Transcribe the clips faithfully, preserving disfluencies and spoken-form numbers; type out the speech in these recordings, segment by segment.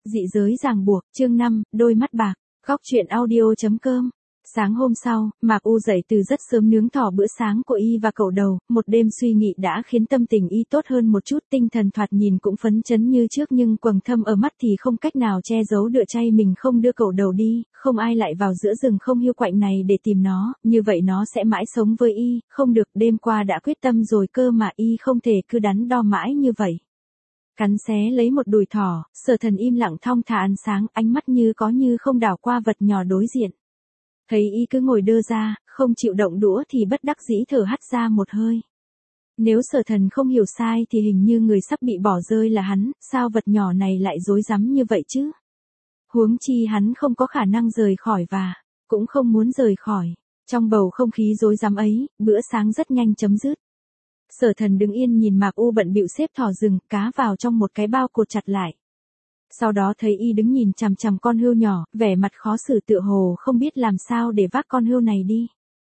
Dị giới ràng buộc, chương năm, đôi mắt bạc, góc truyện audio.com. Sáng hôm sau, Mạc U dậy từ rất sớm nướng thỏ bữa sáng của y và cậu đầu, một đêm suy nghĩ đã khiến tâm tình y tốt hơn một chút, tinh thần thoạt nhìn cũng phấn chấn như trước nhưng quầng thâm ở mắt thì không cách nào che giấu được chay mình không đưa cậu đầu đi, không ai lại vào giữa rừng không hiu quạnh này để tìm nó, như vậy nó sẽ mãi sống với y, không được, đêm qua đã quyết tâm rồi cơ mà y không thể cứ đắn đo mãi như vậy. Cắn xé lấy một đùi thỏ, Sở Thần im lặng thong thả ăn sáng, ánh mắt như có như không đảo qua vật nhỏ đối diện. Thấy y cứ ngồi đơ ra, không chịu động đũa thì bất đắc dĩ thở hắt ra một hơi. Nếu Sở Thần không hiểu sai thì hình như người sắp bị bỏ rơi là hắn, sao vật nhỏ này lại rối rắm như vậy chứ? Huống chi hắn không có khả năng rời khỏi và cũng không muốn rời khỏi. Trong bầu không khí rối rắm ấy, bữa sáng rất nhanh chấm dứt. Sở Thần đứng yên nhìn Mạc U bận bịu xếp thỏ rừng, cá vào trong một cái bao cột chặt lại. Sau đó thấy y đứng nhìn chằm chằm con hươu nhỏ, vẻ mặt khó xử tựa hồ không biết làm sao để vác con hươu này đi.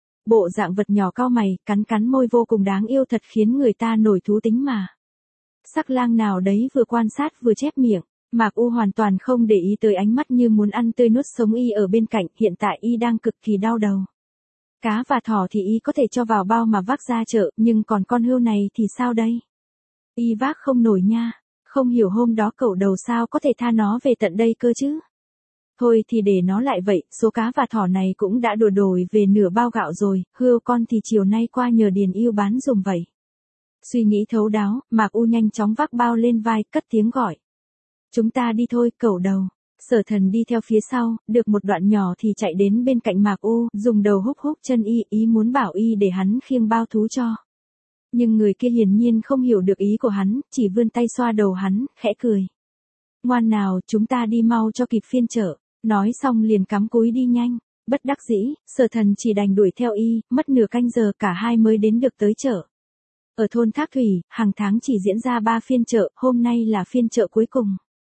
Bộ dạng vật nhỏ cau mày, cắn cắn môi vô cùng đáng yêu thật khiến người ta nổi thú tính mà. Sắc lang nào đấy vừa quan sát vừa chép miệng, Mạc U hoàn toàn không để ý tới ánh mắt như muốn ăn tươi nuốt sống y ở bên cạnh, hiện tại y đang cực kỳ đau đầu. Cá và thỏ thì y có thể cho vào bao mà vác ra chợ, nhưng còn con hươu này thì sao đây? Y vác không nổi nha, không hiểu hôm đó cậu đầu sao có thể tha nó về tận đây cơ chứ? Thôi thì để nó lại vậy, số cá và thỏ này cũng đã đùa đổi về nửa bao gạo rồi, hươu con thì chiều nay qua nhờ Điền Yêu bán dùm vậy. Suy nghĩ thấu đáo, Mạc U nhanh chóng vác bao lên vai, cất tiếng gọi. Chúng ta đi thôi, cậu đầu. Sở Thần đi theo phía sau, được một đoạn nhỏ thì chạy đến bên cạnh Mạc U, dùng đầu húc húc chân y, ý muốn bảo y để hắn khiêng bao thú cho. Nhưng người kia hiển nhiên không hiểu được ý của hắn, chỉ vươn tay xoa đầu hắn, khẽ cười. Ngoan nào, chúng ta đi mau cho kịp phiên chợ, nói xong liền cắm cúi đi nhanh. Bất đắc dĩ, Sở Thần chỉ đành đuổi theo y, mất nửa canh giờ cả hai mới đến được tới chợ. Ở thôn Thác Thủy, hàng tháng chỉ diễn ra ba phiên chợ, hôm nay là phiên chợ cuối cùng.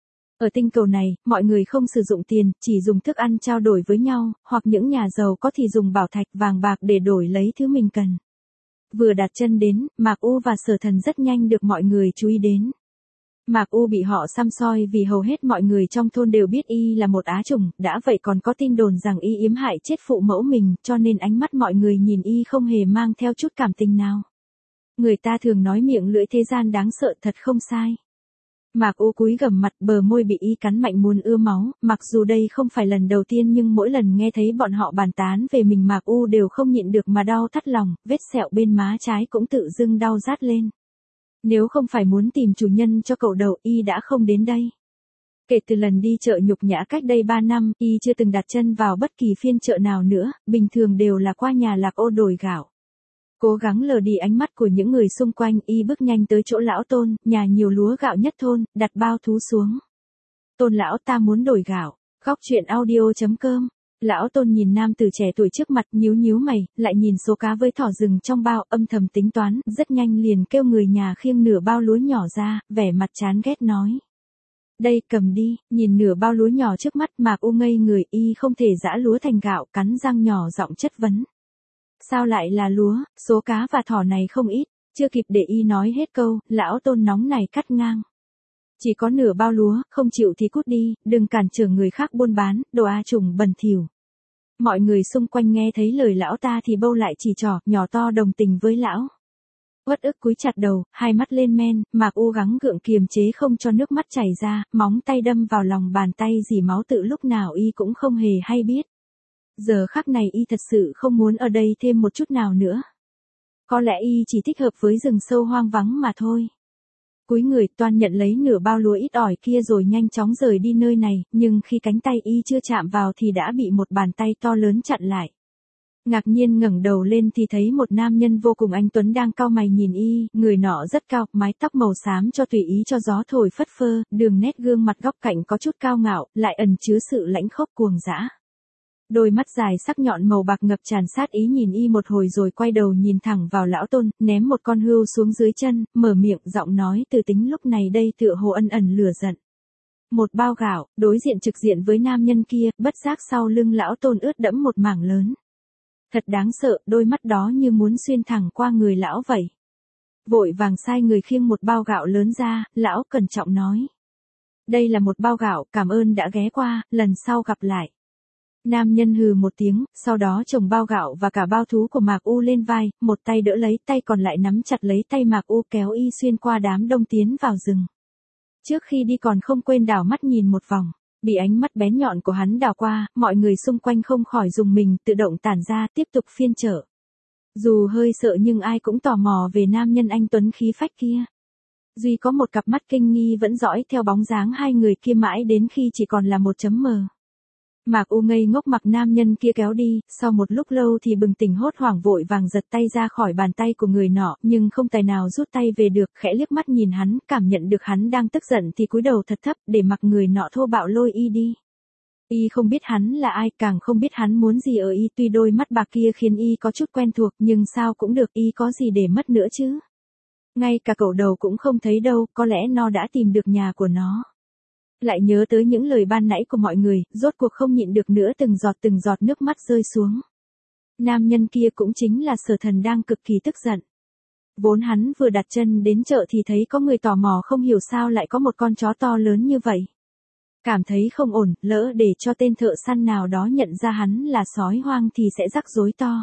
Ở tinh cầu này, mọi người không sử dụng tiền, chỉ dùng thức ăn trao đổi với nhau, hoặc những nhà giàu có thì dùng bảo thạch vàng bạc để đổi lấy thứ mình cần. Vừa đặt chân đến, Mạc U và Sở Thần rất nhanh được mọi người chú ý đến. Mạc U bị họ săm soi vì hầu hết mọi người trong thôn đều biết y là một á chủng, đã vậy còn có tin đồn rằng y yếm hại chết phụ mẫu mình, cho nên ánh mắt mọi người nhìn y không hề mang theo chút cảm tình nào. Người ta thường nói miệng lưỡi thế gian đáng sợ thật không sai. Mạc U cúi gằm mặt, bờ môi bị y cắn mạnh muốn ưa máu, mặc dù đây không phải lần đầu tiên nhưng mỗi lần nghe thấy bọn họ bàn tán về mình Mạc U đều không nhịn được mà đau thắt lòng, vết sẹo bên má trái cũng tự dưng đau rát lên. Nếu không phải muốn tìm chủ nhân cho cậu đầu, y đã không đến đây. Kể từ lần đi chợ nhục nhã cách đây ba năm, y chưa từng đặt chân vào bất kỳ phiên chợ nào nữa, bình thường đều là qua nhà Lạc Ô đổi gạo. Cố gắng lờ đi ánh mắt của những người xung quanh, y bước nhanh tới chỗ lão Tôn, nhà nhiều lúa gạo nhất thôn, đặt bao thú xuống. Tôn lão, ta muốn đổi gạo. Góc truyện audio.com. Lão Tôn nhìn nam tử trẻ tuổi trước mặt, nhíu nhíu mày, lại nhìn số cá với thỏ rừng trong bao, âm thầm tính toán, rất nhanh liền kêu người nhà khiêng nửa bao lúa nhỏ ra, vẻ mặt chán ghét nói. Đây, cầm đi. Nhìn nửa bao lúa nhỏ trước mắt, Mạc U ngây người, y không thể giã lúa thành gạo, cắn răng nhỏ giọng chất vấn. Sao lại là lúa, số cá và thỏ này không ít, chưa kịp để y nói hết câu, lão Tôn nóng này cắt ngang. Chỉ có nửa bao lúa, không chịu thì cút đi, đừng cản trở người khác buôn bán, đồ a trùng bẩn thỉu. Mọi người xung quanh nghe thấy lời lão ta thì bâu lại chỉ trỏ, nhỏ to đồng tình với lão. Uất ức cúi chặt đầu, hai mắt lên men, Mạc U gắng gượng kiềm chế không cho nước mắt chảy ra, móng tay đâm vào lòng bàn tay dì máu tự lúc nào y cũng không hề hay biết. Giờ khắc này y thật sự không muốn ở đây thêm một chút nào nữa. Có lẽ y chỉ thích hợp với rừng sâu hoang vắng mà thôi. Cúi người toan nhận lấy nửa bao lúa ít ỏi kia rồi nhanh chóng rời đi nơi này, nhưng khi cánh tay y chưa chạm vào thì đã bị một bàn tay to lớn chặn lại. Ngạc nhiên ngẩng đầu lên thì thấy một nam nhân vô cùng anh tuấn đang cau mày nhìn y, người nọ rất cao, mái tóc màu xám cho tùy ý cho gió thổi phất phơ, đường nét gương mặt góc cạnh có chút cao ngạo, lại ẩn chứa sự lãnh khốc cuồng dã. Đôi mắt dài sắc nhọn màu bạc ngập tràn sát ý nhìn y một hồi rồi quay đầu nhìn thẳng vào lão Tôn, ném một con hươu xuống dưới chân, mở miệng giọng nói từ tính lúc này đây tựa hồ ân ẩn lửa giận. Một bao gạo, đối diện trực diện với nam nhân kia, bất giác sau lưng lão Tôn ướt đẫm một mảng lớn. Thật đáng sợ, đôi mắt đó như muốn xuyên thẳng qua người lão vậy. Vội vàng sai người khiêng một bao gạo lớn ra, lão cẩn trọng nói. Đây là một bao gạo, cảm ơn đã ghé qua, lần sau gặp lại. Nam nhân hừ một tiếng, sau đó chồng bao gạo và cả bao thú của Mạc U lên vai, một tay đỡ lấy, tay còn lại nắm chặt lấy tay Mạc U kéo y xuyên qua đám đông tiến vào rừng. Trước khi đi còn không quên đảo mắt nhìn một vòng, bị ánh mắt bén nhọn của hắn đảo qua, mọi người xung quanh không khỏi dùng mình, tự động tản ra, tiếp tục phiên chợ. Dù hơi sợ nhưng ai cũng tò mò về nam nhân anh tuấn khí phách kia. Duy có một cặp mắt kinh nghi vẫn dõi theo bóng dáng hai người kia mãi đến khi chỉ còn là một chấm mờ. Mạc U ngây ngốc mặc nam nhân kia kéo đi, sau một lúc lâu thì bừng tỉnh hốt hoảng vội vàng giật tay ra khỏi bàn tay của người nọ, nhưng không tài nào rút tay về được, khẽ liếc mắt nhìn hắn, cảm nhận được hắn đang tức giận thì cúi đầu thật thấp để mặc người nọ thô bạo lôi y đi. Y không biết hắn là ai, càng không biết hắn muốn gì ở y, tuy đôi mắt bạc kia khiến y có chút quen thuộc, nhưng sao cũng được, y có gì để mất nữa chứ. Ngay cả cậu đầu cũng không thấy đâu, có lẽ nó đã tìm được nhà của nó. Lại nhớ tới những lời ban nãy của mọi người, rốt cuộc không nhịn được nữa, từng giọt từng giọt nước mắt rơi xuống. Nam nhân kia cũng chính là Sở Thần đang cực kỳ tức giận. Vốn hắn vừa đặt chân đến chợ thì thấy có người tò mò không hiểu sao lại có một con chó to lớn như vậy. Cảm thấy không ổn, lỡ để cho tên thợ săn nào đó nhận ra hắn là sói hoang thì sẽ rắc rối to.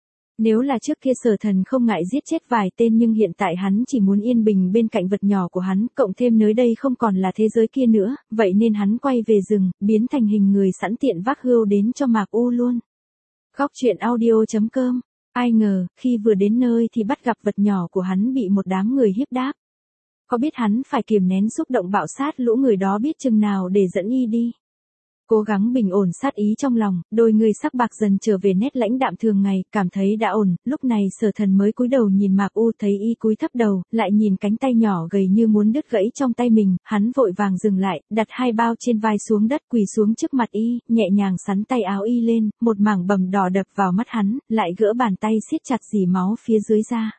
Nếu là trước kia Sở Thần không ngại giết chết vài tên, nhưng hiện tại hắn chỉ muốn yên bình bên cạnh vật nhỏ của hắn, cộng thêm nơi đây không còn là thế giới kia nữa, vậy nên hắn quay về rừng, biến thành hình người sẵn tiện vác hươu đến cho Mạc U luôn. Góc truyện audio chấm com. Ai ngờ, khi vừa đến nơi thì bắt gặp vật nhỏ của hắn bị một đám người hiếp đáp. Có biết hắn phải kiềm nén xúc động bạo sát lũ người đó biết chừng nào để dẫn y đi. Cố gắng bình ổn sát ý trong lòng, đôi người sắc bạc dần trở về nét lãnh đạm thường ngày, cảm thấy đã ổn, lúc này Sở Thần mới cúi đầu nhìn Mạc U, thấy y cúi thấp đầu, lại nhìn cánh tay nhỏ gầy như muốn đứt gãy trong tay mình, hắn vội vàng dừng lại, đặt hai bao trên vai xuống đất, quỳ xuống trước mặt y, nhẹ nhàng xắn tay áo y lên, một mảng bầm đỏ đập vào mắt hắn, lại gỡ bàn tay siết chặt dì máu phía dưới ra.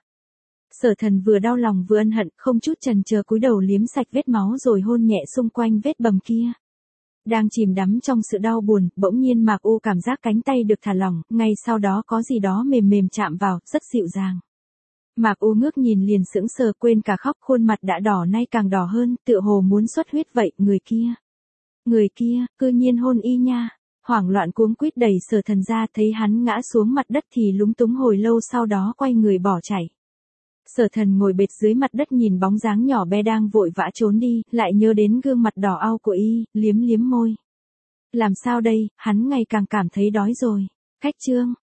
Sở Thần vừa đau lòng vừa ân hận, không chút chần chờ cúi đầu liếm sạch vết máu rồi hôn nhẹ xung quanh vết bầm kia. Đang chìm đắm trong sự đau buồn, bỗng nhiên Mạc U cảm giác cánh tay được thả lỏng, ngay sau đó có gì đó mềm mềm chạm vào, rất dịu dàng. Mạc U ngước nhìn liền sững sờ, quên cả khóc, khuôn mặt đã đỏ nay càng đỏ hơn, tựa hồ muốn xuất huyết vậy. Người kia, người kia, cư nhiên hôn y nha. Hoảng loạn cuống quýt đẩy Sở Thần ra, thấy hắn ngã xuống mặt đất thì lúng túng hồi lâu, sau đó quay người bỏ chạy. Sở Thần ngồi bệt dưới mặt đất nhìn bóng dáng nhỏ bé đang vội vã trốn đi, lại nhớ đến gương mặt đỏ au của y, liếm liếm môi. Làm sao đây, hắn ngày càng cảm thấy đói rồi. Khách chương.